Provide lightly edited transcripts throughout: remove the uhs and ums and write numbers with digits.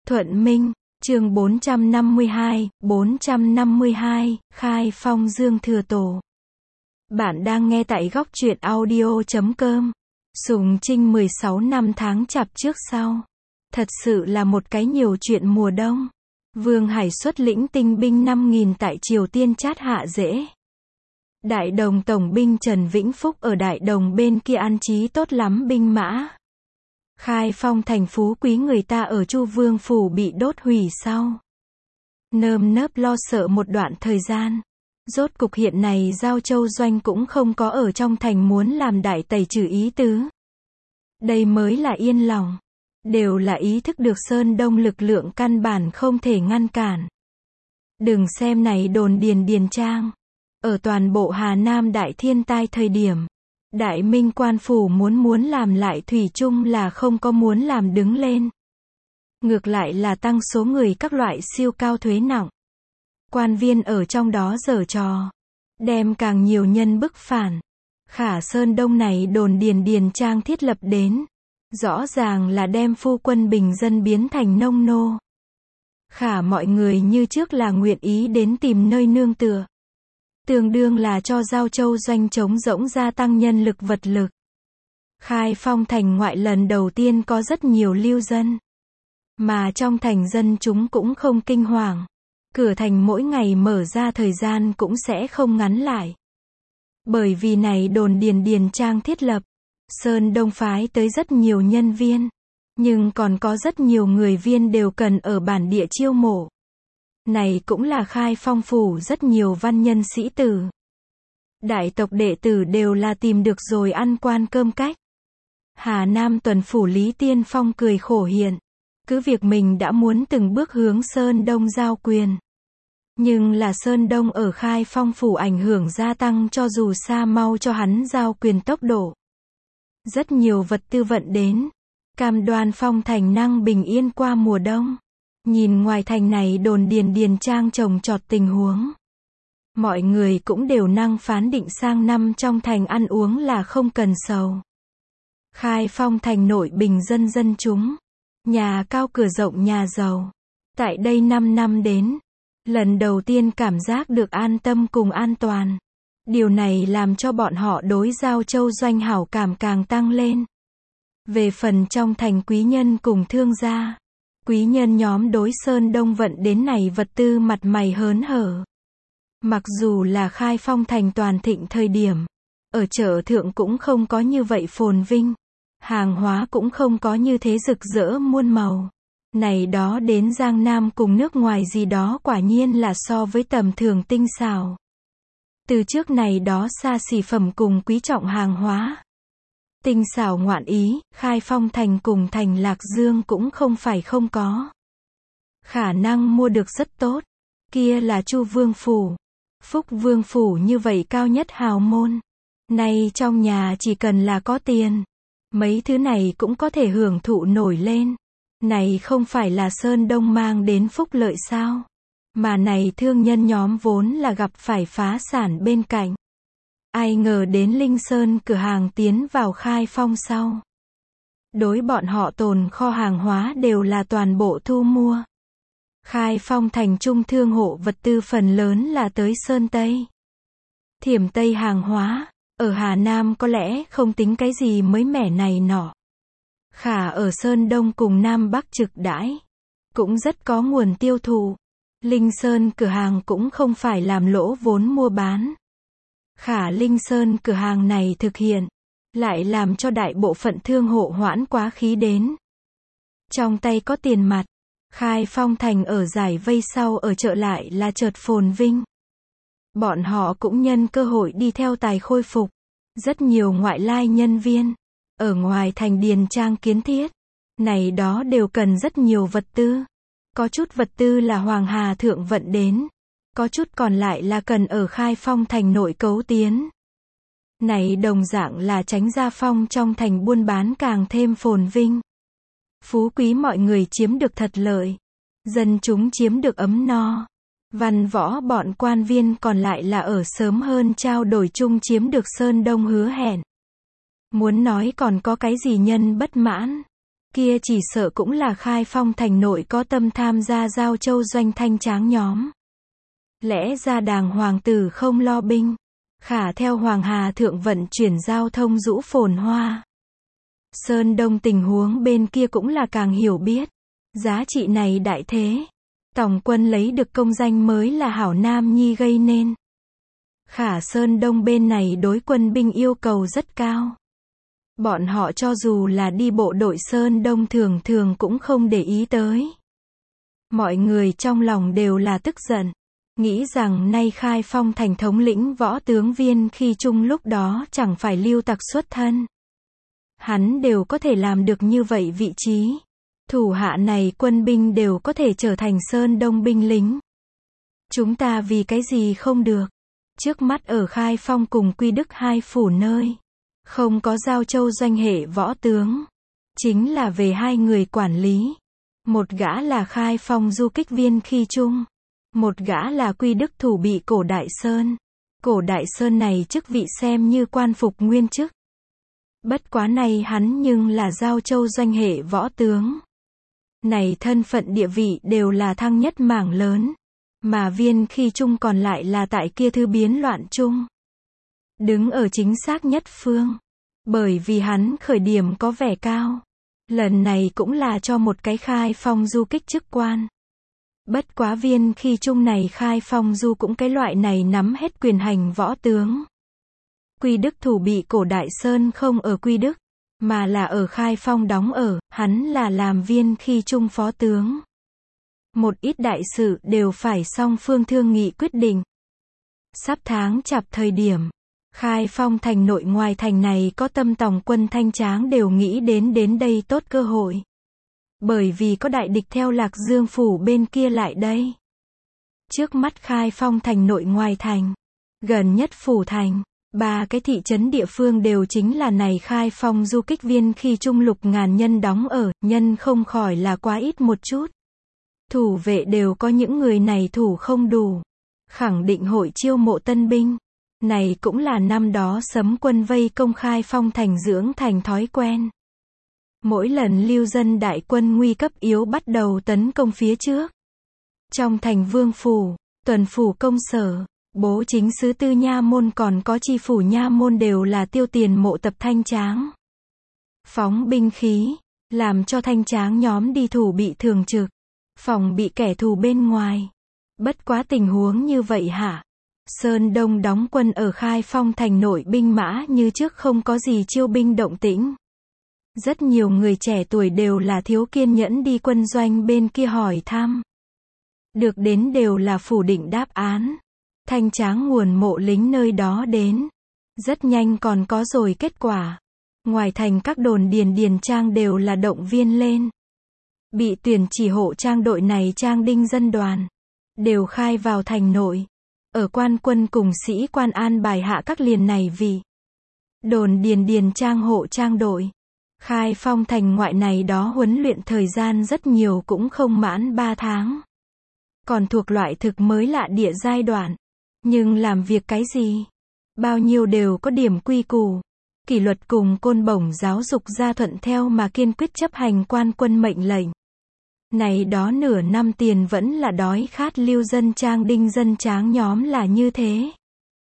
Thuận Minh, chương 452, Khai Phong Dương Thừa Tổ. Bạn đang nghe tại góc truyện audio.com. Sùng Trinh 16 năm tháng chạp trước sau. Thật sự là một cái nhiều chuyện mùa đông. Vương Hải xuất lĩnh tinh binh 5.000 tại Triều Tiên chát hạ dễ. Đại Đồng Tổng binh Trần Vĩnh Phúc ở Đại Đồng bên kia an trí tốt lắm binh mã. Khai Phong thành phú quý người ta ở Chu Vương phủ bị đốt hủy sau. Nơm nớp lo sợ một đoạn thời gian. Rốt cục hiện này Giao Châu Doanh cũng không có ở trong thành muốn làm đại tẩy trừ ý tứ. Đây mới là yên lòng. Đều là ý thức được Sơn Đông lực lượng căn bản không thể ngăn cản. Đừng xem này đồn Điền Trang. Ở toàn bộ Hà Nam đại thiên tai thời điểm. Đại Minh quan phủ muốn làm lại thủy chung là không có muốn làm đứng lên. Ngược lại là tăng số người các loại siêu cao thuế nặng. Quan viên ở trong đó giở trò. Đem càng nhiều nhân bức phản. Khả Sơn Đông này đồn Điền Trang thiết lập đến. Rõ ràng là đem phu quân bình dân biến thành nông nô. Khả mọi người như trước là nguyện ý đến tìm nơi nương tựa. Tương đương là cho Giao Châu Doanh trống rỗng gia tăng nhân lực vật lực. Khai Phong thành ngoại lần đầu tiên có rất nhiều lưu dân. Mà trong thành dân chúng cũng không kinh hoàng. Cửa thành mỗi ngày mở ra thời gian cũng sẽ không ngắn lại. Bởi vì này đồn Điền Trang thiết lập. Sơn Đông phái tới rất nhiều nhân viên. Nhưng còn có rất nhiều người viên đều cần ở bản địa chiêu mộ. Này cũng là Khai Phong phủ rất nhiều văn nhân sĩ tử. Đại tộc đệ tử đều là tìm được rồi ăn quan cơm cách. Hà Nam tuần phủ Lý Tiên Phong cười khổ hiện. Cứ việc mình đã muốn từng bước hướng Sơn Đông giao quyền. Nhưng là Sơn Đông ở Khai Phong phủ ảnh hưởng gia tăng cho dù xa mau cho hắn giao quyền tốc độ. Rất nhiều vật tư vận đến. Cam đoan Phong thành năng bình yên qua mùa đông. Nhìn ngoài thành này đồn Điền Trang trồng trọt tình huống. Mọi người cũng đều năng phán định sang năm trong thành ăn uống là không cần sầu. Khai Phong thành nội bình dân dân chúng. Nhà cao cửa rộng nhà giàu. Tại đây 5 năm đến. Lần đầu tiên cảm giác được an tâm cùng an toàn. Điều này làm cho bọn họ đối Giao Châu Doanh hảo cảm càng tăng lên. Về phần trong thành quý nhân cùng thương gia. Quý nhân nhóm đối Sơn Đông vận đến này vật tư mặt mày hớn hở. Mặc dù là Khai Phong thành toàn thịnh thời điểm. Ở chợ thượng cũng không có như vậy phồn vinh. Hàng hóa cũng không có như thế rực rỡ muôn màu. Này đó đến Giang Nam cùng nước ngoài gì đó quả nhiên là so với tầm thường tinh xảo. Từ trước này đó xa xỉ phẩm cùng quý trọng hàng hóa. Tinh xảo ngoạn ý, Khai Phong thành cùng thành Lạc Dương cũng không phải không có. Khả năng mua được rất tốt. Kia là Chu Vương phủ. Phúc Vương phủ như vậy cao nhất hào môn. Nay trong nhà chỉ cần là có tiền. Mấy thứ này cũng có thể hưởng thụ nổi lên. Này không phải là Sơn Đông mang đến phúc lợi sao? Mà này thương nhân nhóm vốn là gặp phải phá sản bên cạnh. Ai ngờ đến Linh Sơn cửa hàng tiến vào Khai Phong sau. Đối bọn họ tồn kho hàng hóa đều là toàn bộ thu mua. Khai Phong thành trung thương hộ vật tư phần lớn là tới Sơn Tây. Thiểm Tây hàng hóa, ở Hà Nam có lẽ không tính cái gì mới mẻ này nọ. Khả ở Sơn Đông cùng Nam Bắc trực đãi. Cũng rất có nguồn tiêu thụ. Linh Sơn cửa hàng cũng không phải làm lỗ vốn mua bán. Khả Linh Sơn cửa hàng này thực hiện. Lại làm cho đại bộ phận thương hộ hoãn quá khí đến. Trong tay có tiền mặt. Khai Phong thành ở giải vây sau ở chợ lại là chợt phồn vinh. Bọn họ cũng nhân cơ hội đi theo tài khôi phục. Rất nhiều ngoại lai nhân viên. Ở ngoài thành Điền Trang kiến thiết. Này đó đều cần rất nhiều vật tư. Có chút vật tư là Hoàng Hà thượng vận đến. Có chút còn lại là cần ở Khai Phong thành nội cấu tiến. Này đồng dạng là tránh gia phong trong thành buôn bán càng thêm phồn vinh. Phú quý mọi người chiếm được thật lợi. Dân chúng chiếm được ấm no. Văn võ bọn quan viên còn lại là ở sớm hơn trao đổi chung chiếm được Sơn Đông hứa hẹn. Muốn nói còn có cái gì nhân bất mãn. Kia chỉ sợ cũng là Khai Phong thành nội có tâm tham gia Giao Châu doanh thanh tráng nhóm. Lẽ ra đàng hoàng tử không lo binh, khả theo Hoàng Hà thượng vận chuyển giao thông rũ phồn hoa. Sơn Đông tình huống bên kia cũng là càng hiểu biết. Giá trị này đại thế. Tòng quân lấy được công danh mới là hảo nam nhi gây nên. Khả Sơn Đông bên này đối quân binh yêu cầu rất cao. Bọn họ cho dù là đi bộ đội Sơn Đông thường thường cũng không để ý tới. Mọi người trong lòng đều là tức giận. Nghĩ rằng nay Khai Phong thành thống lĩnh võ tướng Viên Khi Trung lúc đó chẳng phải lưu tặc xuất thân. Hắn đều có thể làm được như vậy vị trí. Thủ hạ này quân binh đều có thể trở thành Sơn Đông binh lính. Chúng ta vì cái gì không được? Trước mắt ở Khai Phong cùng Quy Đức hai phủ nơi. Không có Giao Châu doanh hệ võ tướng. Chính là về hai người quản lý. Một gã là Khai Phong du kích Viên Khi Trung. Một gã là Quy Đức thủ bị Cổ Đại Sơn. Cổ Đại Sơn này chức vị xem như quan phục nguyên chức. Bất quá này hắn nhưng là Giao Châu doanh hệ võ tướng. Này thân phận địa vị đều là thăng nhất mảng lớn. Mà Viên Khi Trung còn lại là tại kia thư biến loạn trung. Đứng ở chính xác nhất phương. Bởi vì hắn khởi điểm có vẻ cao. Lần này cũng là cho một cái Khai Phong du kích chức quan. Bất quá Viên Khi Trung này Khai Phong du cũng cái loại này nắm hết quyền hành võ tướng. Quy Đức thủ bị Cổ Đại Sơn không ở Quy Đức, mà là ở Khai Phong đóng ở, hắn là làm Viên Khi Trung phó tướng. Một ít đại sự đều phải song phương thương nghị quyết định. Sắp tháng Chạp thời điểm, Khai Phong thành nội ngoài thành này có tâm tòng quân thanh tráng đều nghĩ đến đây tốt cơ hội. Bởi vì có đại địch theo Lạc Dương phủ bên kia lại đây. Trước mắt Khai Phong thành nội ngoài thành, gần nhất phủ thành, 3 cái thị trấn địa phương đều chính là này Khai Phong du kích Viên Khi Trung 6.000 nhân đóng ở, nhân không khỏi là quá ít một chút. Thủ vệ đều có những người này thủ không đủ. Khẳng định hội chiêu mộ tân binh. Này cũng là năm đó Sấm quân vây công Khai Phong thành dưỡng thành thói quen. Mỗi lần lưu dân đại quân nguy cấp yếu bắt đầu tấn công phía trước. Trong thành vương phủ, tuần phủ công sở, bố chính sứ tư nha môn còn có chi phủ nha môn đều là tiêu tiền mộ tập thanh tráng. Phóng binh khí, làm cho thanh tráng nhóm đi thủ bị thường trực, phòng bị kẻ thù bên ngoài. Bất quá tình huống như vậy hả? Sơn Đông đóng quân ở Khai Phong thành nội binh mã như trước không có gì chiêu binh động tĩnh. Rất nhiều người trẻ tuổi đều là thiếu kiên nhẫn đi quân doanh bên kia hỏi thăm. Được đến đều là phủ định đáp án. Thanh tráng nguồn mộ lính nơi đó đến. Rất nhanh còn có rồi kết quả. Ngoài thành các đồn điền trang đều là động viên lên. Bị tuyển chỉ hộ trang đội này trang đinh dân đoàn. Đều khai vào thành nội. Ở quan quân cùng sĩ quan an bài hạ các liền này vì. Đồn điền trang hộ trang đội. Khai Phong thành ngoại này đó huấn luyện thời gian rất nhiều cũng không mãn 3 tháng. Còn thuộc loại thực mới lạ địa giai đoạn. Nhưng làm việc cái gì? Bao nhiêu đều có điểm quy củ. Kỷ luật cùng côn bổng giáo dục ra thuận theo mà kiên quyết chấp hành quan quân mệnh lệnh. Này đó nửa năm tiền vẫn là đói khát lưu dân trang đinh dân tráng nhóm là như thế.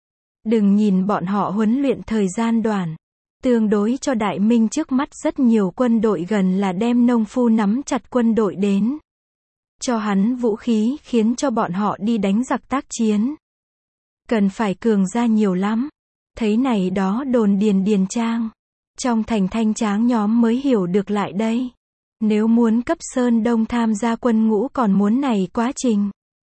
Đừng nhìn bọn họ huấn luyện thời gian đoạn. Tương đối cho đại minh trước mắt rất nhiều quân đội gần là đem nông phu nắm chặt quân đội đến. Cho hắn vũ khí khiến cho bọn họ đi đánh giặc tác chiến. Cần phải cường ra nhiều lắm. Thấy này đó đồn điền trang. Trong thành thanh tráng nhóm mới hiểu được lại đây. Nếu muốn cấp Sơn Đông tham gia quân ngũ còn muốn này quá trình.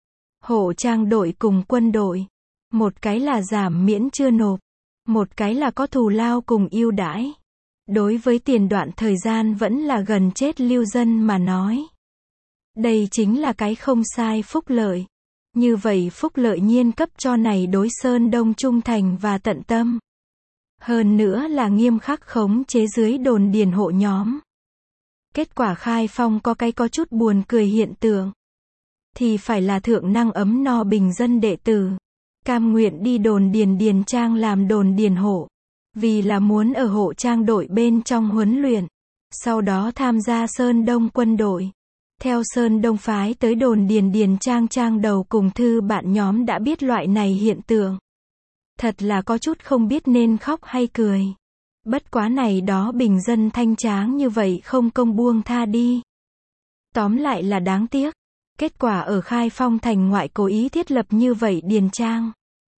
Hộ trang đội cùng quân đội. Một cái là giảm miễn chưa nộp. Một cái là có thù lao cùng ưu đãi. Đối với tiền đoạn thời gian vẫn là gần chết lưu dân mà nói. Đây chính là cái không sai phúc lợi. Như vậy phúc lợi nhiên cấp cho này đối Sơn Đông trung thành và tận tâm. Hơn nữa là nghiêm khắc khống chế dưới đồn điền hộ nhóm. Kết quả Khai Phong có cái có chút buồn cười hiện tượng. Thì phải là thượng năng ấm no bình dân đệ tử. Cam nguyện đi đồn điền trang làm đồn điền hộ. Vì là muốn ở hộ trang đội bên trong huấn luyện. Sau đó tham gia Sơn Đông quân đội. Theo Sơn Đông phái tới đồn Điền Trang trang đầu cùng thư bạn nhóm đã biết loại này hiện tượng. Thật là có chút không biết nên khóc hay cười. Bất quá này đó bình dân thanh tráng như vậy không công buông tha đi. Tóm lại là đáng tiếc. Kết quả ở Khai Phong thành ngoại cố ý thiết lập như vậy Điền Trang.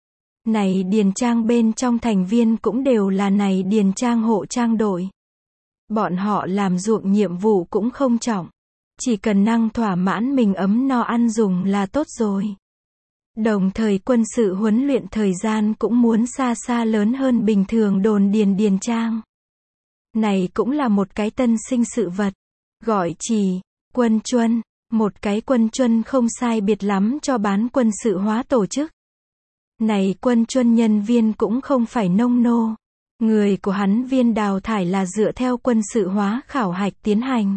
Này Điền Trang bên trong thành viên cũng đều là này Điền Trang hộ trang đội. Bọn họ làm ruộng nhiệm vụ cũng không trọng. Chỉ cần năng thỏa mãn mình ấm no ăn dùng là tốt rồi. Đồng thời quân sự huấn luyện thời gian cũng muốn xa xa lớn hơn bình thường đồn Điền Trang. Này cũng là một cái tân sinh sự vật. Gọi chỉ, quân chuân. Một cái quân chuân không sai biệt lắm cho bán quân sự hóa tổ chức. Này quân chuân nhân viên cũng không phải nông nô. Người của hắn viên đào thải là dựa theo quân sự hóa khảo hạch tiến hành.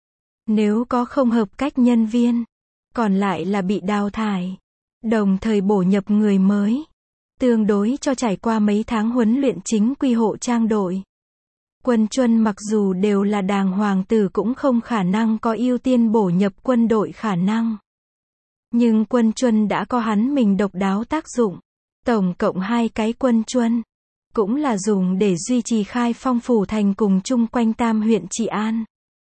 Nếu có không hợp cách nhân viên, còn lại là bị đào thải. Đồng thời bổ nhập người mới. Tương đối cho trải qua mấy tháng huấn luyện chính quy hộ trang đội. Quân chuân mặc dù đều là đàng hoàng tử cũng không khả năng có ưu tiên bổ nhập quân đội khả năng. Nhưng quân chuân đã có hắn mình độc đáo tác dụng. Tổng cộng 2 cái quân chuân. Cũng là dùng để duy trì Khai Phong phủ thành cùng chung quanh Tam huyện trị an.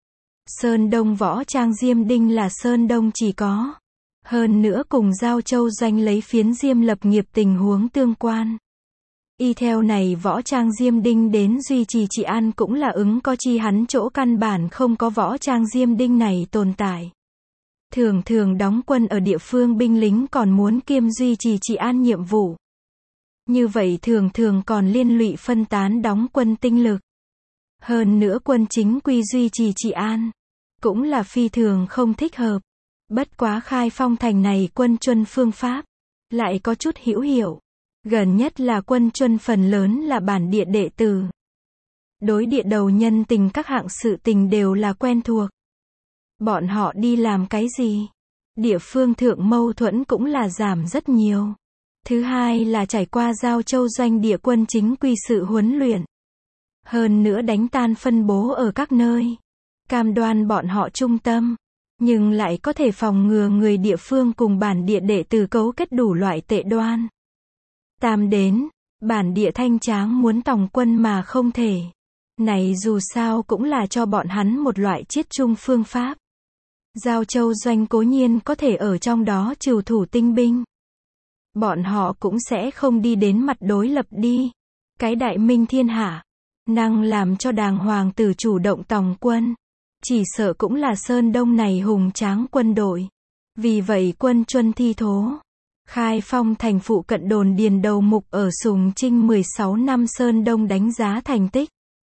Sơn Đông võ trang Diêm Đinh là Sơn Đông chỉ có. Hơn nữa cùng Giao Châu doanh lấy phiến Diêm lập nghiệp tình huống tương quan. Y theo này võ trang Diêm Đinh đến duy trì trị an cũng là ứng có chi hắn chỗ căn bản không có võ trang Diêm Đinh này tồn tại. Thường thường đóng quân ở địa phương binh lính còn muốn kiêm duy trì trị an nhiệm vụ. Như vậy thường thường còn liên lụy phân tán đóng quân tinh lực. Hơn nữa quân chính quy duy trì trị an. Cũng là phi thường không thích hợp. Bất quá Khai Phong thành này quân chuân phương pháp. Lại có chút hữu hiệu. Gần nhất là quân chuân phần lớn là bản địa đệ tử. Đối địa đầu nhân tình các hạng sự tình đều là quen thuộc. Bọn họ đi làm cái gì? Địa phương thượng mâu thuẫn cũng là giảm rất nhiều. Thứ hai là trải qua Giao Châu doanh địa quân chính quy sự huấn luyện. Hơn nữa đánh tan phân bố ở các nơi. Cam đoan bọn họ trung tâm. Nhưng lại có thể phòng ngừa người địa phương cùng bản địa đệ tử cấu kết đủ loại tệ đoan. Tam đến, bản địa thanh tráng muốn tòng quân mà không thể. Này dù sao cũng là cho bọn hắn một loại chiết chung phương pháp. Giao Châu doanh cố nhiên có thể ở trong đó trừ thủ tinh binh. Bọn họ cũng sẽ không đi đến mặt đối lập đi. Cái đại minh thiên hạ. Năng làm cho đàng hoàng tử chủ động tòng quân. Chỉ sợ cũng là Sơn Đông này hùng tráng quân đội. Vì vậy quân chuân thi thố. Khai Phong thành phụ cận đồn điền đầu mục ở Sùng Trinh 16 năm Sơn Đông đánh giá thành tích.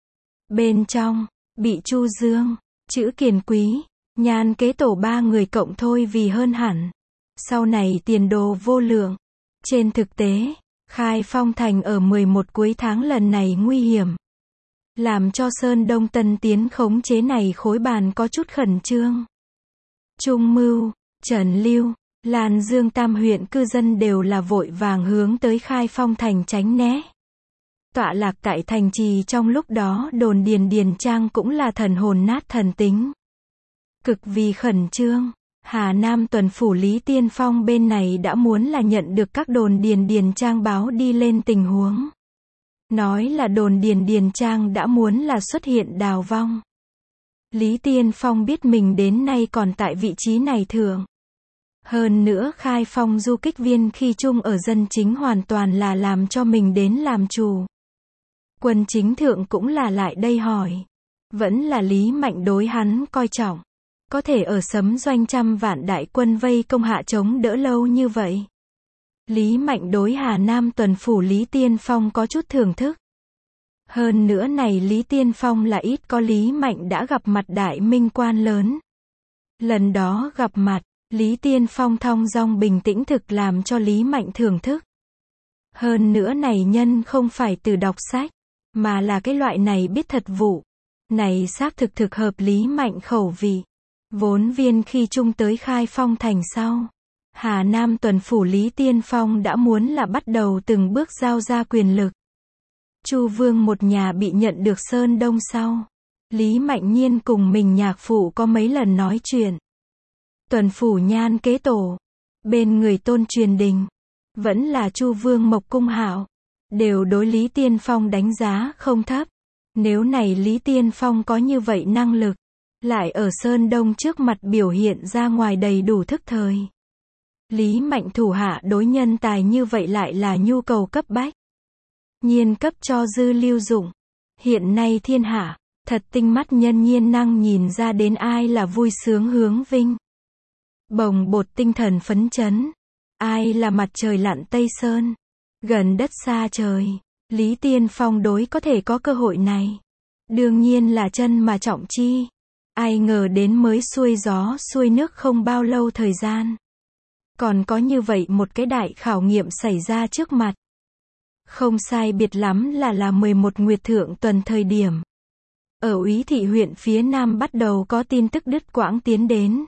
Bên trong, bị Chu Dương, Chữ Kiền Quý, Nhan Kế Tổ 3 người cộng thôi vì hơn hẳn. Sau này tiền đồ vô lượng. Trên thực tế, Khai Phong thành ở 11 cuối tháng lần này nguy hiểm. Làm cho Sơn Đông tân tiến khống chế này khối bàn có chút khẩn trương. Trung Mưu, Trần Lưu, Lan Dương tam huyện cư dân đều là vội vàng hướng tới Khai Phong thành tránh né. Tọa lạc tại thành trì trong lúc đó đồn Điền Trang cũng là thần hồn nát thần tính. Cực vì khẩn trương, Hà Nam tuần phủ Lý Tiên Phong bên này đã muốn là nhận được các đồn Điền Trang báo đi lên tình huống. Nói là đồn Điền Trang đã muốn là xuất hiện đào vong. Lý Tiên Phong biết mình đến nay còn tại vị trí này thượng. Hơn nữa Khai Phong du kích viên khi chung ở dân chính hoàn toàn là làm cho mình đến làm chủ. Quân chính thượng cũng là lại đây hỏi. Vẫn là Lý Mạnh đối hắn coi trọng. Có thể ở Sấm Doanh 100 vạn đại quân vây công hạ chống đỡ lâu như vậy. Lý Mạnh đối Hà Nam tuần phủ Lý Tiên Phong có chút thưởng thức. Hơn nữa này Lý Tiên Phong là ít có Lý Mạnh đã gặp mặt đại minh quan lớn. Lần đó gặp mặt, Lý Tiên Phong thong dong bình tĩnh thực làm cho Lý Mạnh thưởng thức. Hơn nữa này nhân không phải từ đọc sách, mà là cái loại này biết thật vụ. Này xác thực hợp Lý Mạnh khẩu vị. Vốn viên khi chung tới Khai Phong thành sau. Hà Nam tuần phủ Lý Tiên Phong đã muốn là bắt đầu từng bước giao ra quyền lực. Chu Vương một nhà bị nhận được Sơn Đông sau. Lý Mạnh Nhiên cùng mình nhạc phụ có mấy lần nói chuyện. Tuần phủ nhan kế tổ, bên người Tôn Truyền Đình, vẫn là Chu Vương Mộc Cung Hạo, đều đối Lý Tiên Phong đánh giá không thấp. Nếu này Lý Tiên Phong có như vậy năng lực, lại ở Sơn Đông trước mặt biểu hiện ra ngoài đầy đủ thức thời. Lý Mạnh thủ hạ đối nhân tài như vậy lại là nhu cầu cấp bách. Nhiên cấp cho dư lưu dụng. Hiện nay thiên hạ, thật tinh mắt nhân nhiên năng nhìn ra đến ai là vui sướng hướng vinh. Bồng bột tinh thần phấn chấn. Ai là mặt trời lặn Tây Sơn. Gần đất xa trời. Lý Tiên Phong đối có thể có cơ hội này. Đương nhiên là chân mà trọng chi. Ai ngờ đến mới xuôi gió xuôi nước không bao lâu thời gian. Còn có như vậy một cái đại khảo nghiệm xảy ra trước mặt. Không sai biệt lắm là 11 Nguyệt Thượng tuần thời điểm. Ở Úy Thị huyện phía Nam bắt đầu có tin tức đứt quãng tiến đến.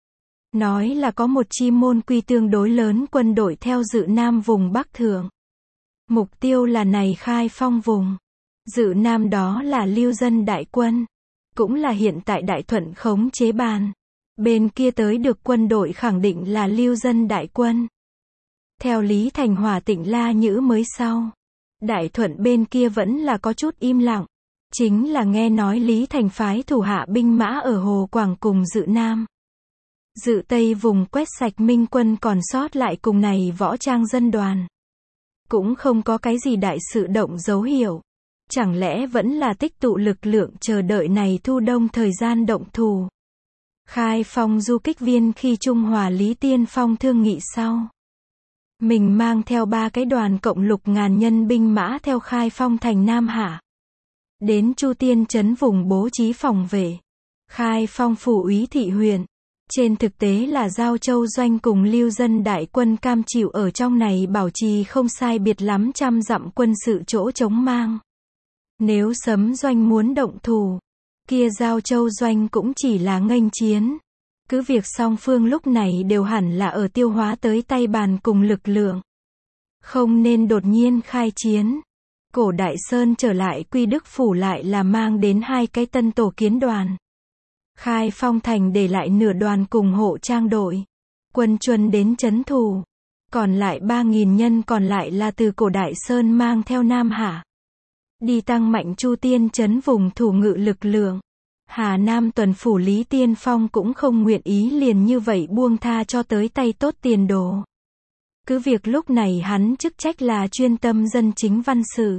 Nói là có một chi môn quy tương đối lớn quân đội theo Dự Nam vùng Bắc Thượng. Mục tiêu là này Khai Phong vùng. Dự Nam đó là lưu dân đại quân. Cũng là hiện tại Đại Thuận khống chế bàn. Bên kia tới được quân đội khẳng định là lưu dân đại quân. Theo Lý Thành Hòa Tịnh La Nhữ mới sau. Đại Thuận bên kia vẫn là có chút im lặng. Chính là nghe nói Lý Thành phái thủ hạ binh mã ở Hồ Quảng cùng Dự Nam. Dự Tây vùng quét sạch minh quân còn sót lại cùng này võ trang dân đoàn. Cũng không có cái gì đại sự động dấu hiệu. Chẳng lẽ vẫn là tích tụ lực lượng chờ đợi này thu đông thời gian động thủ. Khai Phong du kích viên khi Trung Hòa Lý Tiên Phong thương nghị sau. Mình mang theo 3 cái đoàn cộng lục ngàn nhân binh mã theo Khai Phong thành Nam Hạ. Đến Chu Tiên trấn vùng bố trí phòng vệ. Khai Phong phủ Úy Thị huyện. Trên thực tế là Giao Châu doanh cùng lưu dân đại quân cam chịu ở trong này bảo trì không sai biệt lắm 100 dặm quân sự chỗ chống mang. Nếu Sấm doanh muốn động thủ, kia Giao Châu doanh cũng chỉ là nghênh chiến. Cứ việc song phương lúc này đều hẳn là ở tiêu hóa tới tay bàn cùng lực lượng. Không nên đột nhiên khai chiến. Cổ Đại Sơn trở lại Quy Đức phủ lại là mang đến 2 cái tân tổ kiến đoàn. Khai Phong thành để lại nửa đoàn cùng hộ trang đội. Quân chuân đến trấn thủ. Còn lại 3.000 nhân còn lại là từ Cổ Đại Sơn mang theo Nam Hạ. Đi tăng mạnh Chu Tiên trấn vùng thủ ngự lực lượng. Hà Nam tuần phủ Lý Tiên Phong cũng không nguyện ý liền như vậy buông tha cho tới tay tốt tiền đồ. Cứ việc lúc này hắn chức trách là chuyên tâm dân chính văn sự.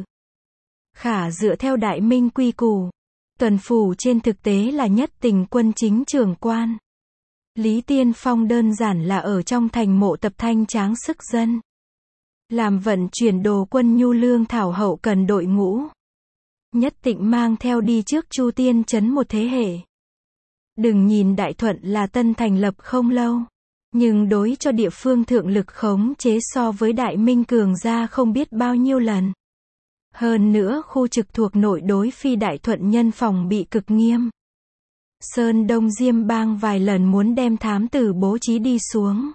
Khả dựa theo Đại Minh quy củ, tuần phủ trên thực tế là nhất tình quân chính trưởng quan. Lý Tiên Phong đơn giản là ở trong thành mộ tập thanh tráng sức dân. Làm vận chuyển đồ quân nhu lương thảo hậu cần đội ngũ. Nhất định mang theo đi trước Chu Tiên trấn một thế hệ. Đừng nhìn Đại Thuận là tân thành lập không lâu. Nhưng đối cho địa phương thượng lực khống chế so với Đại Minh cường ra không biết bao nhiêu lần. Hơn nữa khu trực thuộc nội đối phi Đại Thuận nhân phòng bị cực nghiêm. Sơn Đông Diêm Bang vài lần muốn đem thám tử bố trí đi xuống.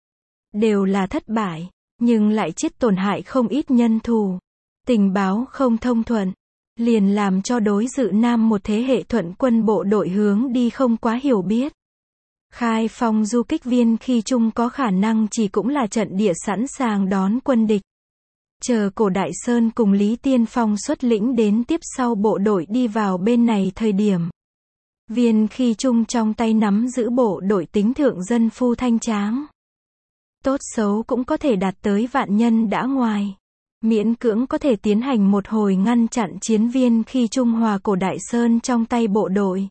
Đều là thất bại, nhưng lại chết tổn hại không ít nhân thủ. Tình báo không thông thuận, liền làm cho đối Dự Nam một thế hệ thuận quân bộ đội hướng đi không quá hiểu biết. Khai Phong du kích viên khi Trung có khả năng chỉ cũng là trận địa sẵn sàng đón quân địch. Chờ Cổ Đại Sơn cùng Lý Tiên Phong xuất lĩnh đến tiếp sau bộ đội đi vào bên này thời điểm. Viên khi Trung trong tay nắm giữ bộ đội tính thượng dân phu thanh tráng. Tốt xấu cũng có thể đạt tới vạn nhân đã ngoài. Miễn cưỡng có thể tiến hành một hồi ngăn chặn chiến viên khi Trung Hòa Cổ Đại Sơn trong tay bộ đội.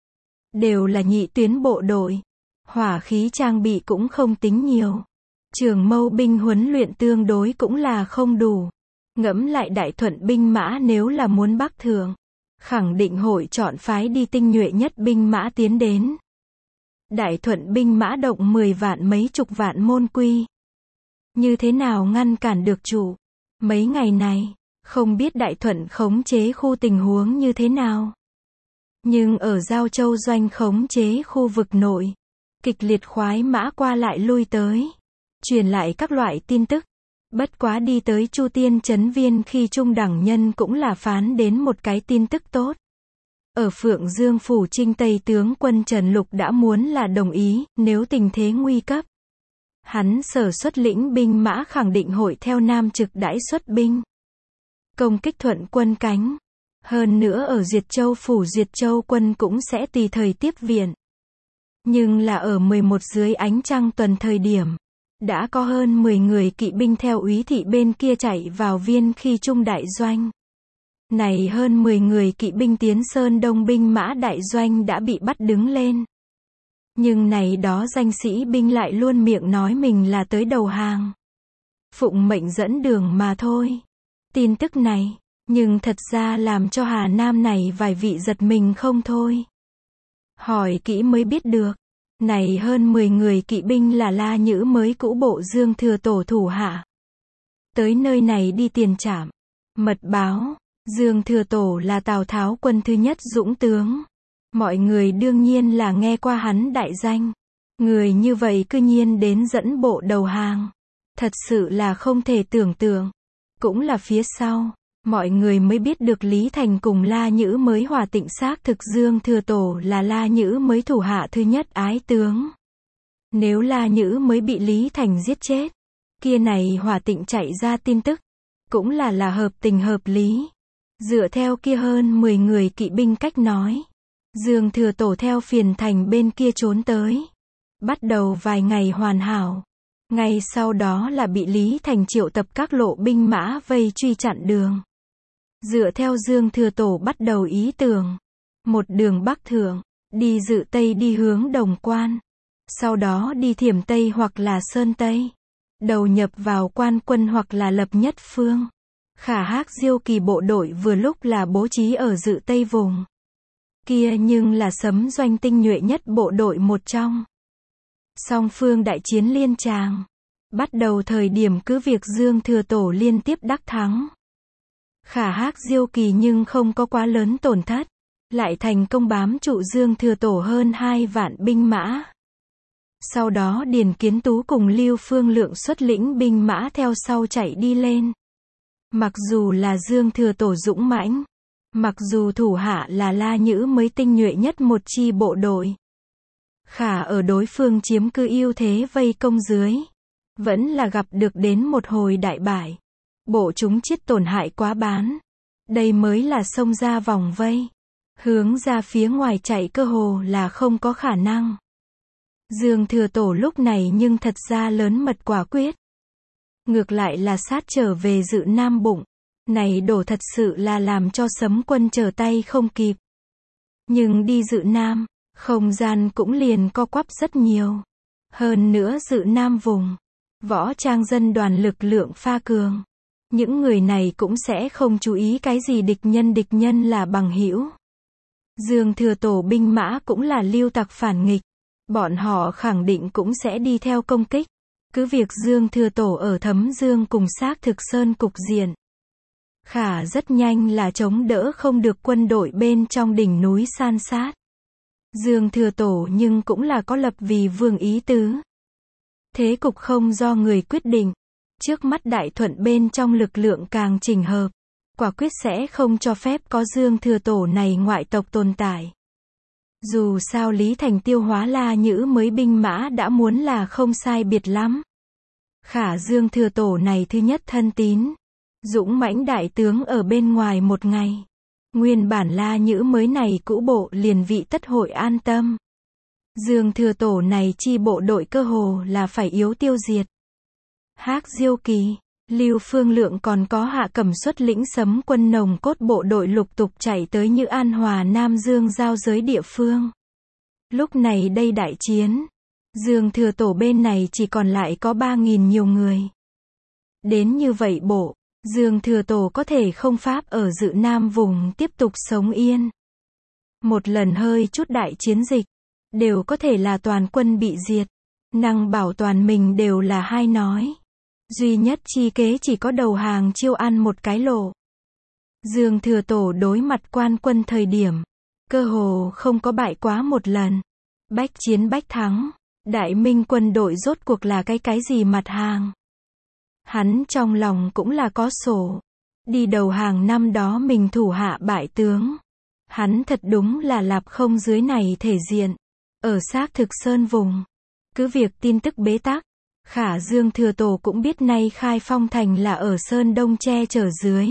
Đều là nhị tuyến bộ đội. Hỏa khí trang bị cũng không tính nhiều. Trường mâu binh huấn luyện tương đối cũng là không đủ. Ngẫm lại Đại Thuận binh mã nếu là muốn bắc thượng. Khẳng định hội chọn phái đi tinh nhuệ nhất binh mã tiến đến. Đại Thuận binh mã động 10 vạn mấy chục vạn môn quy. Như thế nào ngăn cản được chủ? Mấy ngày này, không biết Đại Thuận khống chế khu tình huống như thế nào. Nhưng ở Giao Châu doanh khống chế khu vực nội, kịch liệt khoái mã qua lại lui tới, truyền lại các loại tin tức. Bất quá đi tới Chu Tiên trấn viên khi Trung đẳng nhân cũng là phán đến một cái tin tức tốt. Ở Phượng Dương Phủ Trinh Tây tướng quân Trần Lục đã muốn là đồng ý, nếu tình thế nguy cấp. Hắn Sở xuất lĩnh binh mã khẳng định hội theo Nam Trực đãi xuất binh. Công kích Thuận quân cánh. Hơn nữa ở Duyệt Châu Phủ Duyệt Châu quân cũng sẽ tùy thời tiếp viện. Nhưng là ở 11 dưới ánh trăng tuần thời điểm. Đã có hơn 10 người kỵ binh theo úy thị bên kia chạy vào Viên Khi Trung đại doanh. Này hơn 10 người kỵ binh tiến Sơn Đông binh mã đại doanh đã bị bắt đứng lên. Nhưng này đó danh sĩ binh lại luôn miệng nói mình là tới đầu hàng. Phụng mệnh dẫn đường mà thôi. Tin tức này, nhưng thật ra làm cho Hà Nam này vài vị giật mình không thôi. Hỏi kỹ mới biết được. Này hơn 10 người kỵ binh là La Nhữ mới cũ bộ Dương Thừa Tổ thủ hạ. Tới nơi này đi tiền trảm. Mật báo, Dương Thừa Tổ là Tào Tháo quân thứ nhất dũng tướng. Mọi người đương nhiên là nghe qua hắn đại danh. Người như vậy cư nhiên đến dẫn bộ đầu hàng. Thật sự là không thể tưởng tượng. Cũng là phía sau, mọi người mới biết được Lý Thành cùng La Nhữ mới hòa tịnh xác thực Dương Thừa Tổ là La Nhữ mới thủ hạ thứ nhất ái tướng. Nếu La Nhữ mới bị Lý Thành giết chết, kia này hòa tịnh chạy ra tin tức, cũng là hợp tình hợp lý. Dựa theo kia hơn 10 người kỵ binh cách nói, Dương Thừa Tổ theo Phiền Thành bên kia trốn tới. Bắt đầu vài ngày hoàn hảo. Ngay sau đó là bị Lý Thành triệu tập các lộ binh mã vây truy chặn đường. Dựa theo Dương Thừa Tổ bắt đầu ý tưởng. Một đường Bắc Thượng, đi Dự Tây đi hướng Đồng Quan. Sau đó đi Thiểm Tây hoặc là Sơn Tây. Đầu nhập vào Quan quân hoặc là Lập Nhất Phương. Khả Hác Diêu Kỳ bộ đội vừa lúc là bố trí ở Dự Tây vùng. Kia nhưng là Sấm Doanh tinh nhuệ nhất bộ đội một trong. Song phương đại chiến liên tràng. Bắt đầu thời điểm cứ việc Dương Thừa Tổ liên tiếp đắc thắng. Khả Hác Diêu Kỳ nhưng không có quá lớn tổn thất. Lại thành công bám trụ Dương Thừa Tổ hơn 2 vạn binh mã. Sau đó Điền Kiến Tú cùng Lưu Phương Lượng xuất lĩnh binh mã theo sau chạy đi lên. Mặc dù là Dương Thừa Tổ dũng mãnh. Mặc dù thủ hạ là La Nhữ mới tinh nhuệ nhất một chi bộ đội. Khả ở đối phương chiếm cứ ưu thế vây công dưới. Vẫn là gặp được đến một hồi đại bại. Bộ chúng chết tổn hại quá bán. Đây mới là xông ra vòng vây. Hướng ra phía ngoài chạy cơ hồ là không có khả năng. Dương Thừa Tổ lúc này nhưng thật ra lớn mật quả quyết. Ngược lại là sát trở về Dự Nam bụng. Này đổ thật sự là làm cho Sấm quân trở tay không kịp. Nhưng đi Dự Nam, không gian cũng liền co quắp rất nhiều. Hơn nữa Dự Nam vùng, võ trang dân đoàn lực lượng pha cường. Những người này cũng sẽ không chú ý cái gì địch nhân là bằng hữu. Dương Thừa Tổ binh mã cũng là lưu tặc phản nghịch. Bọn họ khẳng định cũng sẽ đi theo công kích. Cứ việc Dương Thừa Tổ ở Thấm Dương cùng xác thực sơn cục diện. Khả rất nhanh là chống đỡ không được quân đội bên trong đỉnh núi san sát. Dương Thừa Tổ nhưng cũng là có lập vì vương ý tứ. Thế cục không do người quyết định. Trước mắt Đại Thuận bên trong lực lượng càng chỉnh hợp. Quả quyết sẽ không cho phép có Dương Thừa Tổ này ngoại tộc tồn tại. Dù sao Lý Thành tiêu hóa La Nhữ mới binh mã đã muốn là không sai biệt lắm. Khả Dương Thừa Tổ này thứ nhất thân tín. Dũng mãnh đại tướng ở bên ngoài một ngày. Nguyên bản La Nhữ mới này cũ bộ liền vị tất hội an tâm. Dương Thừa Tổ này chi bộ đội cơ hồ là phải yếu tiêu diệt. Hác Diêu Kỳ, Lưu Phương Lượng còn có Hạ Cẩm xuất lĩnh Sấm quân nồng cốt bộ đội lục tục chạy tới Như An Hòa Nam Dương giao giới địa phương. Lúc này đây đại chiến, Dương Thừa Tổ bên này chỉ còn lại có 3.000 nhiều người. Đến như vậy bộ, Dương Thừa Tổ có thể không pháp ở Dự Nam vùng tiếp tục sống yên. Một lần hơi chút đại chiến dịch, đều có thể là toàn quân bị diệt. Năng bảo toàn mình đều là hai nói. Duy nhất chi kế chỉ có đầu hàng chiêu ăn một cái lộ. Dương Thừa Tổ đối mặt quan quân thời điểm, cơ hồ không có bại quá một lần. Bách chiến bách thắng, Đại Minh quân đội rốt cuộc là cái gì mặt hàng. Hắn trong lòng cũng là có sổ. Đi đầu hàng năm đó mình thủ hạ bại tướng. Hắn thật đúng là lạp không dưới này thể diện. Ở xác thực sơn vùng. Cứ việc tin tức bế tắc. Khả Dương Thừa Tổ cũng biết nay Khai Phong thành là ở Sơn Đông che chở dưới.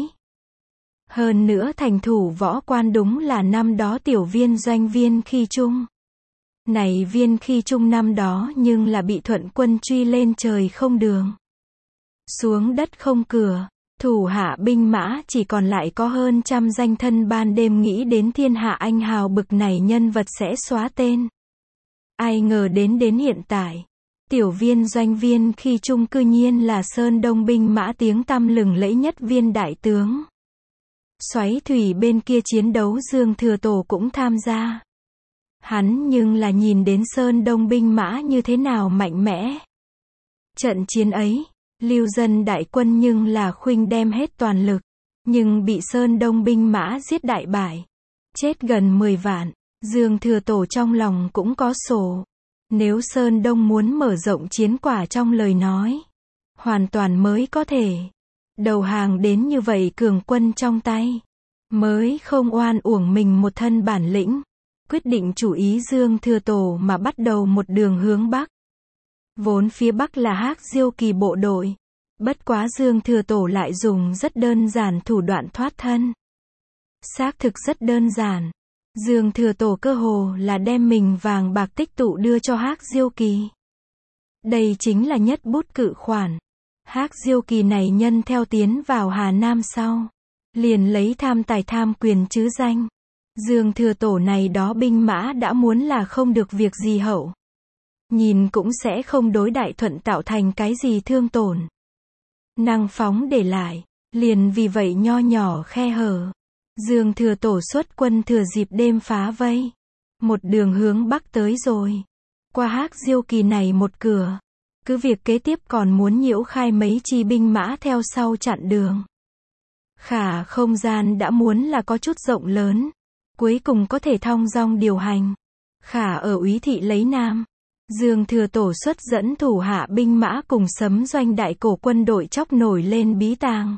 Hơn nữa thành thủ võ quan đúng là năm đó tiểu viên doanh Viên Khi Trung. Này Viên Khi Trung năm đó nhưng là bị Thuận quân truy lên trời không đường. Xuống đất không cửa. Thủ hạ binh mã chỉ còn lại có hơn trăm danh thân, ban đêm nghĩ đến thiên hạ anh hào bực này nhân vật sẽ xóa tên. Ai ngờ đến hiện tại. Tiểu viên doanh Viên Khi Trung cư nhiên là Sơn Đông binh mã tiếng tăm lừng lẫy nhất viên đại tướng. Xoáy thủy bên kia chiến đấu Dương Thừa Tổ cũng tham gia. Hắn nhưng là nhìn đến Sơn Đông binh mã như thế nào mạnh mẽ. Trận chiến ấy, Lưu Dân đại quân nhưng là khuynh đem hết toàn lực, nhưng bị Sơn Đông binh mã giết đại bại. Chết gần 10 vạn, Dương Thừa Tổ trong lòng cũng có sổ. Nếu Sơn Đông muốn mở rộng chiến quả trong lời nói, hoàn toàn mới có thể đầu hàng đến như vậy cường quân trong tay, mới không oan uổng mình một thân bản lĩnh. Quyết định chủ ý Dương Thừa Tổ mà bắt đầu một đường hướng Bắc. Vốn phía Bắc là Hắc Diêu Kỳ bộ đội. Bất quá Dương Thừa Tổ lại dùng rất đơn giản thủ đoạn thoát thân. Xác thực rất đơn giản. Dương Thừa Tổ cơ hồ là đem mình vàng bạc tích tụ đưa cho Hắc Diêu Kỳ. Đây chính là nhất bút cự khoản. Hắc Diêu Kỳ này nhân theo tiến vào Hà Nam sau, liền lấy tham tài tham quyền chứ danh. Dương Thừa Tổ này đó binh mã đã muốn là không được việc gì hậu. Nhìn cũng sẽ không đối Đại Thuận tạo thành cái gì thương tổn. Năng phóng để lại, liền vì vậy nho nhỏ khe hở. Dương Thừa Tổ xuất quân thừa dịp đêm phá vây. Một đường hướng Bắc tới rồi. Qua Hắc Diêu Kỳ này một cửa. Cứ việc kế tiếp còn muốn nhiễu khai mấy chi binh mã theo sau chặn đường. Khả không gian đã muốn là có chút rộng lớn. Cuối cùng có thể thong dong điều hành. Khả ở Úy Thị lấy Nam. Dương Thừa Tổ xuất dẫn thủ hạ binh mã cùng sấm doanh đại cổ quân đội chóc nổi lên bí tàng.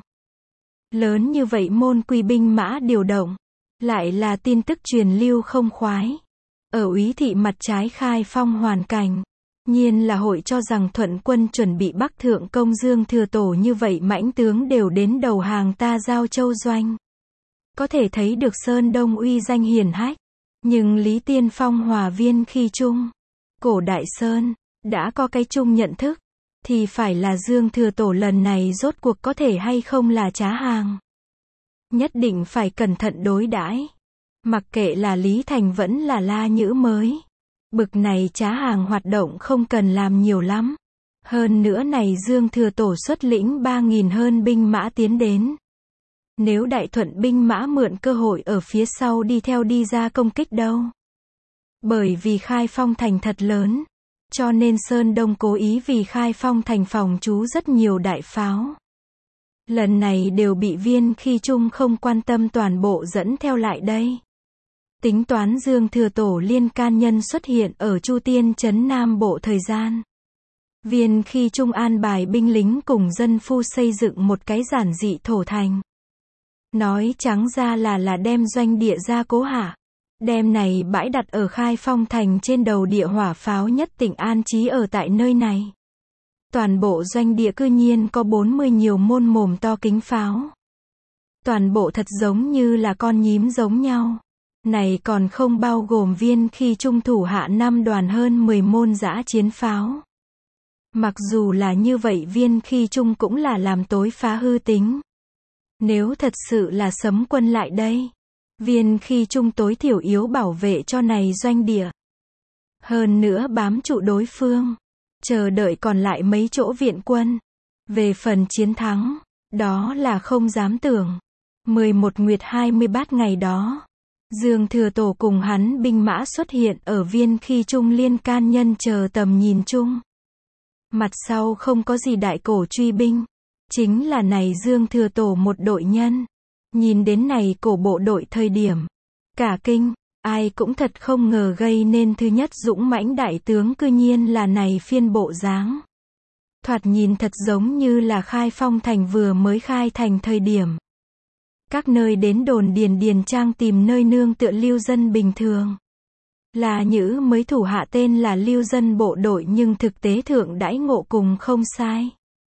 Lớn như vậy môn quy binh mã điều động. Lại là tin tức truyền lưu không khoái. Ở Úy Thị mặt trái Khai Phong hoàn cảnh. Nhiên là hội cho rằng Thuận quân chuẩn bị Bắc thượng công Dương Thừa Tổ như vậy mãnh tướng đều đến đầu hàng ta Giao Châu doanh. Có thể thấy được Sơn Đông uy danh hiển hách. Nhưng Lý Tiên Phong hòa Viên Khi Trung, Cổ Đại Sơn, đã có cái chung nhận thức. Thì phải là Dương Thừa Tổ lần này rốt cuộc có thể hay không là trá hàng. Nhất định phải cẩn thận đối đãi. Mặc kệ là Lý Thành vẫn là La Nhữ mới. Bực này trá hàng hoạt động không cần làm nhiều lắm. Hơn nữa này Dương Thừa Tổ xuất lĩnh 3.000 hơn binh mã tiến đến. Nếu Đại Thuận binh mã mượn cơ hội ở phía sau đi theo đi ra công kích đâu. Bởi vì Khai Phong thành thật lớn. Cho nên Sơn Đông cố ý vì Khai Phong thành phòng trú rất nhiều đại pháo. Lần này đều bị Viên Khi Trung không quan tâm toàn bộ dẫn theo lại đây. Tính toán Dương Thừa Tổ liên can nhân xuất hiện ở Chu Tiên trấn Nam Bộ thời gian. Viên Khi Trung an bài binh lính cùng dân phu xây dựng một cái giản dị thổ thành. Nói trắng ra là đem doanh địa ra cố hạ. Đem này bãi đặt ở Khai Phong thành trên đầu địa hỏa pháo nhất tỉnh an trí ở tại nơi này. Toàn bộ doanh địa cư nhiên có 40 nhiều môn mồm to kính pháo. Toàn bộ thật giống như là con nhím giống nhau. Này còn không bao gồm Viên Khi Trung thủ hạ 5 đoàn hơn 10 môn dã chiến pháo. Mặc dù là như vậy Viên Khi Trung cũng là làm tối phá hư tính. Nếu thật sự là sấm quân lại đây, Viên Khi Trung tối thiểu yếu bảo vệ cho này doanh địa. Hơn nữa bám trụ đối phương, chờ đợi còn lại mấy chỗ viện quân. Về phần chiến thắng, đó là không dám tưởng. 11 nguyệt 20 bát ngày đó, Dương Thừa Tổ cùng hắn binh mã xuất hiện ở Viên Khi Trung liên can nhân chờ tầm nhìn chung. Mặt sau không có gì đại cổ truy binh. Chính là này Dương Thừa Tổ một đội nhân. Nhìn đến này cổ bộ đội thời điểm. Cả kinh, ai cũng thật không ngờ gây nên thứ nhất dũng mãnh đại tướng cư nhiên là này phiên bộ dáng. Thoạt nhìn thật giống như là Khai Phong thành vừa mới khai thành thời điểm. Các nơi đến đồn Điền Trang tìm nơi nương tựa lưu dân bình thường. Là Nhữ mới thủ hạ tên là lưu dân bộ đội nhưng thực tế thượng đãi ngộ cùng không sai.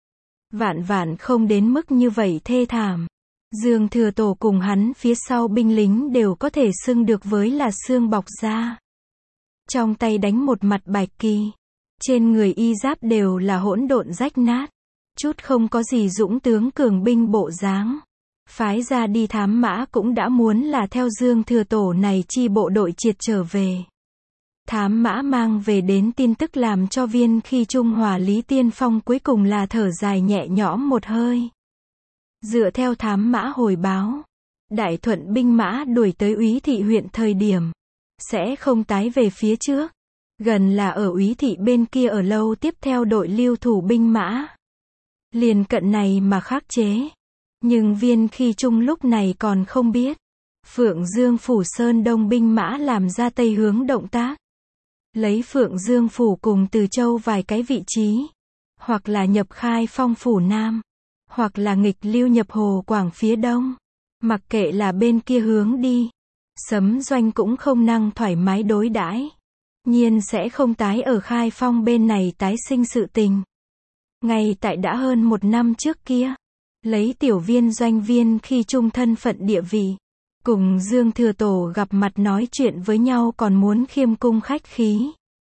Vạn không đến mức như vậy thê thảm. Dương Thừa Tổ cùng hắn phía sau binh lính đều có thể xưng được với là xương bọc da. Trong tay đánh một mặt bạch kỳ. Trên người y giáp đều là hỗn độn rách nát. Chút không có gì dũng tướng cường binh bộ dáng. Phái ra đi thám mã cũng đã muốn là theo Dương Thừa Tổ này chi bộ đội triệt trở về. Thám mã mang về đến tin tức làm cho Viên Khi Trung Hòa Lý Tiên Phong cuối cùng là thở dài nhẹ nhõm một hơi. Dựa theo thám mã hồi báo, Đại Thuận binh mã đuổi tới Úy Thị huyện thời điểm, sẽ không tái về phía trước. Gần là ở Úy Thị bên kia ở lâu tiếp theo đội lưu thủ binh mã. Liền cận này mà khắc chế. Nhưng Viên Khi Trung lúc này còn không biết. Phượng Dương Phủ Sơn Đông binh mã làm ra tây hướng động tác. Lấy Phượng Dương Phủ cùng Từ Châu vài cái vị trí. Hoặc là nhập Khai Phong Phủ Nam. Hoặc là nghịch lưu nhập Hồ Quảng phía Đông. Mặc kệ là bên kia hướng đi. Sấm Doanh cũng không năng thoải mái đối đãi. Nhiên sẽ không tái ở Khai Phong bên này tái sinh sự tình. Ngay tại đã hơn một năm trước kia. Lấy tiểu viên doanh Viên Khi Trung thân phận địa vị. Cùng Dương Thừa Tổ gặp mặt nói chuyện với nhau còn muốn khiêm cung khách khí.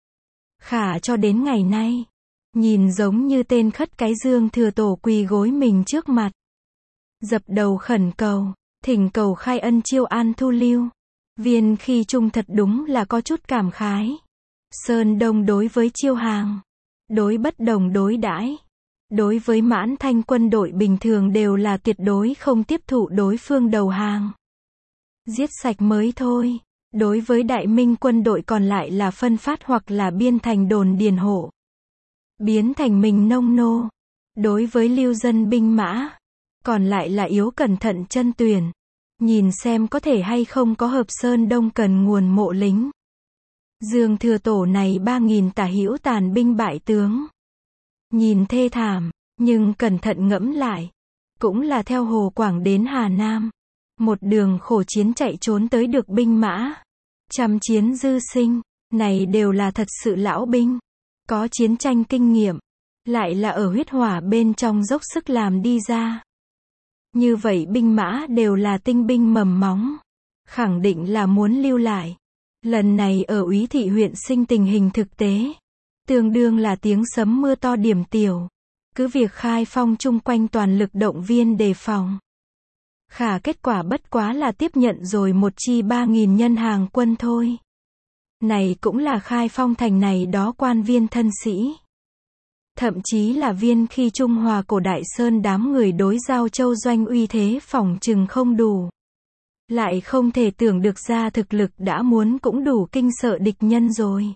Khả cho đến ngày nay. Nhìn giống như tên khất cái Dương Thừa Tổ quỳ gối mình trước mặt. Dập đầu khẩn cầu. Thỉnh cầu khai ân chiêu an thu lưu. Viên Khi Trung thật đúng là có chút cảm khái. Sơn Đông đối với chiêu hàng. Đối bất đồng đối đãi. Đối với Mãn Thanh quân đội bình thường đều là tuyệt đối không tiếp thụ đối phương đầu hàng. Giết sạch mới thôi. Đối với Đại Minh quân đội còn lại là phân phát hoặc là biên thành đồn điền hộ. Biến thành mình nông nô. Đối với lưu dân binh mã. Còn lại là yếu cẩn thận chân tuyển. Nhìn xem có thể hay không có hợp Sơn Đông cần nguồn mộ lính. Dương Thừa Tổ này 3.000 tả hữu tàn binh bại tướng. Nhìn thê thảm, nhưng cẩn thận ngẫm lại. Cũng là theo Hồ Quảng đến Hà Nam. Một đường khổ chiến chạy trốn tới được binh mã. Trăm chiến dư sinh, này đều là thật sự lão binh. Có chiến tranh kinh nghiệm. Lại là ở huyết hỏa bên trong dốc sức làm đi ra. Như vậy binh mã đều là tinh binh mầm móng. Khẳng định là muốn lưu lại. Lần này ở Úy Thị huyện sinh tình hình thực tế. Tương đương là tiếng sấm mưa to điểm tiểu. Cứ việc Khai Phong chung quanh toàn lực động viên đề phòng. Khả kết quả bất quá là tiếp nhận rồi một chi 3.000 nhân hàng quân thôi. Này cũng là Khai Phong thành này đó quan viên thân sĩ. Thậm chí là Viên Khi Trung Hòa cổ Đại Sơn đám người đối Giao Châu doanh uy thế phỏng chừng không đủ. Lại không thể tưởng được ra thực lực đã muốn cũng đủ kinh sợ địch nhân rồi.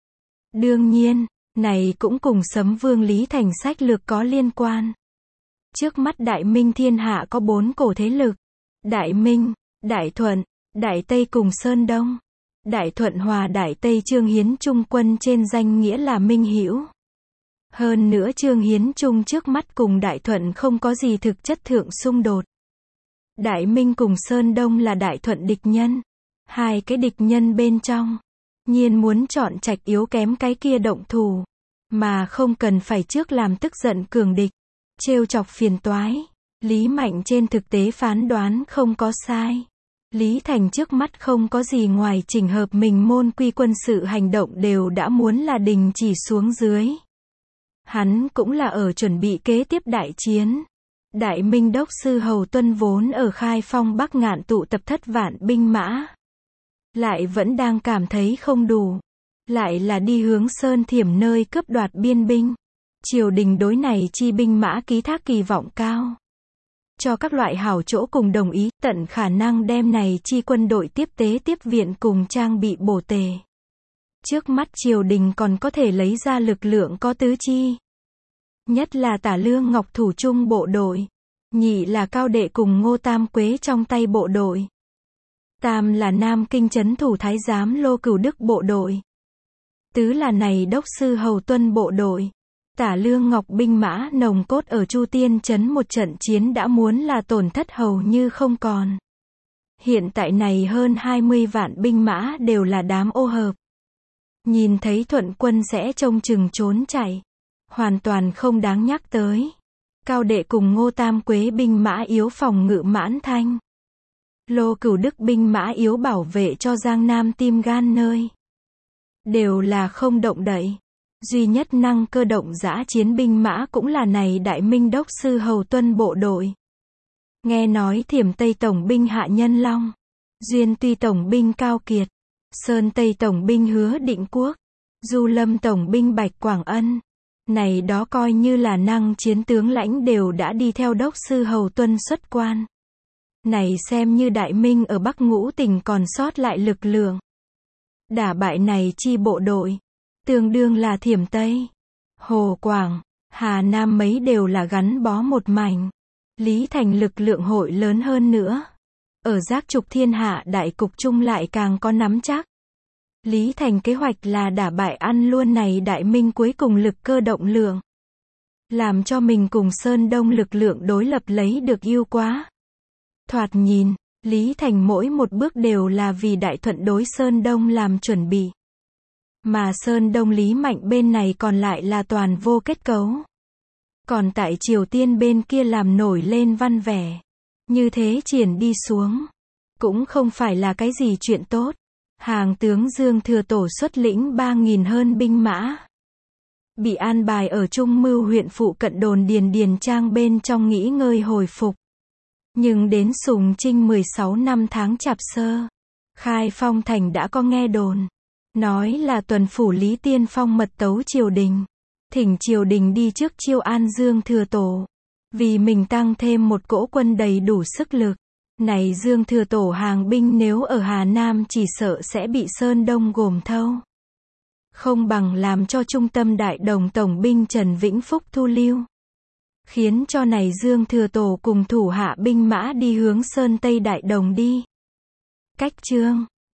Đương nhiên, này cũng cùng Sấm Vương Lý Thành sách lược có liên quan. Trước mắt Đại Minh thiên hạ có 4 cổ thế lực. Đại Minh, Đại Thuận, Đại Tây cùng Sơn Đông. Đại Thuận hòa Đại Tây Trương Hiến Trung quân trên danh nghĩa là Minh Hữu. Hơn nữa Trương Hiến Trung trước mắt cùng Đại Thuận không có gì thực chất thượng xung đột. Đại Minh cùng Sơn Đông là Đại Thuận địch nhân. Hai cái địch nhân bên trong. Nhiên muốn chọn trạch yếu kém cái kia động thủ. Mà không cần phải trước làm tức giận cường địch. Trêu chọc phiền toái. Lý Mạnh trên thực tế phán đoán không có sai. Lý Thành trước mắt không có gì ngoài chỉnh hợp mình môn quy quân sự hành động đều đã muốn là đình chỉ xuống dưới. Hắn cũng là ở chuẩn bị kế tiếp đại chiến. Đại Minh đốc sư Hầu Tuân vốn ở Khai Phong Bắc Ngạn tụ tập thất vạn binh mã. Lại vẫn đang cảm thấy không đủ. Lại là đi hướng Sơn Thiểm nơi cướp đoạt biên binh. Triều đình đối này chi binh mã ký thác kỳ vọng cao. Cho các loại hảo chỗ cùng đồng ý, tận khả năng đem này chi quân đội tiếp tế tiếp viện cùng trang bị bổ tề. Trước mắt triều đình còn có thể lấy ra lực lượng có tứ chi. Nhất là Tả Lương Ngọc thủ trung bộ đội. Nhị là Cao Đệ cùng Ngô Tam Quế trong tay bộ đội. Tam là Nam Kinh trấn thủ thái giám Lô Cửu Đức bộ đội. Tứ là này đốc sư Hầu Tuân bộ đội. Tả Lương Ngọc binh mã nòng cốt ở Chu Tiên Trấn một trận chiến đã muốn là tổn thất hầu như không còn. Hiện tại này hơn 20 vạn binh mã đều là đám ô hợp. Nhìn thấy Thuận quân sẽ trông chừng trốn chạy. Hoàn toàn không đáng nhắc tới. Cao Đệ cùng Ngô Tam Quế binh mã yếu phòng ngự Mãn Thanh. Lô Cửu Đức binh mã yếu bảo vệ cho Giang Nam tim gan nơi. Đều là không động đậy. Duy nhất năng cơ động dã chiến binh mã cũng là này Đại Minh Đốc sư Hầu Tuân bộ đội. Nghe nói Thiểm Tây tổng binh Hạ Nhân Long, Duyên Tuy tổng binh Cao Kiệt, Sơn Tây tổng binh Hứa Định Quốc, Du Lâm tổng binh Bạch Quảng Ân. Này đó coi như là năng chiến tướng lãnh đều đã đi theo Đốc sư Hầu Tuân xuất quan. Này xem như Đại Minh ở Bắc Ngũ tỉnh còn sót lại lực lượng. Đả bại này chi bộ đội, tương đương là Thiểm Tây, Hồ Quảng, Hà Nam mấy đều là gắn bó một mảnh. Lý Thành lực lượng hội lớn hơn nữa. Ở giác trục thiên hạ đại cục chung lại càng có nắm chắc. Lý Thành kế hoạch là đả bại ăn luôn này Đại Minh cuối cùng lực cơ động lượng. Làm cho mình cùng Sơn Đông lực lượng đối lập lấy được ưu quá. Thoạt nhìn, Lý Thành mỗi một bước đều là vì Đại Thuận đối Sơn Đông làm chuẩn bị. Mà Sơn Đông Lý Mạnh bên này còn lại là toàn vô kết cấu. Còn tại Triều Tiên bên kia làm nổi lên văn vẻ. Như thế triển đi xuống. Cũng không phải là cái gì chuyện tốt. Hàng tướng Dương Thừa Tổ xuất lĩnh 3.000 hơn binh mã. Bị an bài ở Trung Mưu huyện phụ cận đồn Điền Trang bên trong nghỉ ngơi hồi phục. Nhưng đến Sùng Trinh 16 năm tháng Chạp Sơ. Khai Phong Thành đã có nghe đồn. Nói là tuần phủ Lý Tiên Phong mật tấu triều đình. Thỉnh triều đình đi trước chiêu an Dương Thừa Tổ. Vì mình tăng thêm một cỗ quân đầy đủ sức lực. Này Dương Thừa Tổ hàng binh nếu ở Hà Nam chỉ sợ sẽ bị Sơn Đông gồm thâu. Không bằng làm cho trung tâm đại đồng tổng binh Trần Vĩnh Phúc thu lưu. Khiến cho này Dương Thừa Tổ cùng thủ hạ binh mã đi hướng Sơn Tây Đại Đồng đi. Cách chương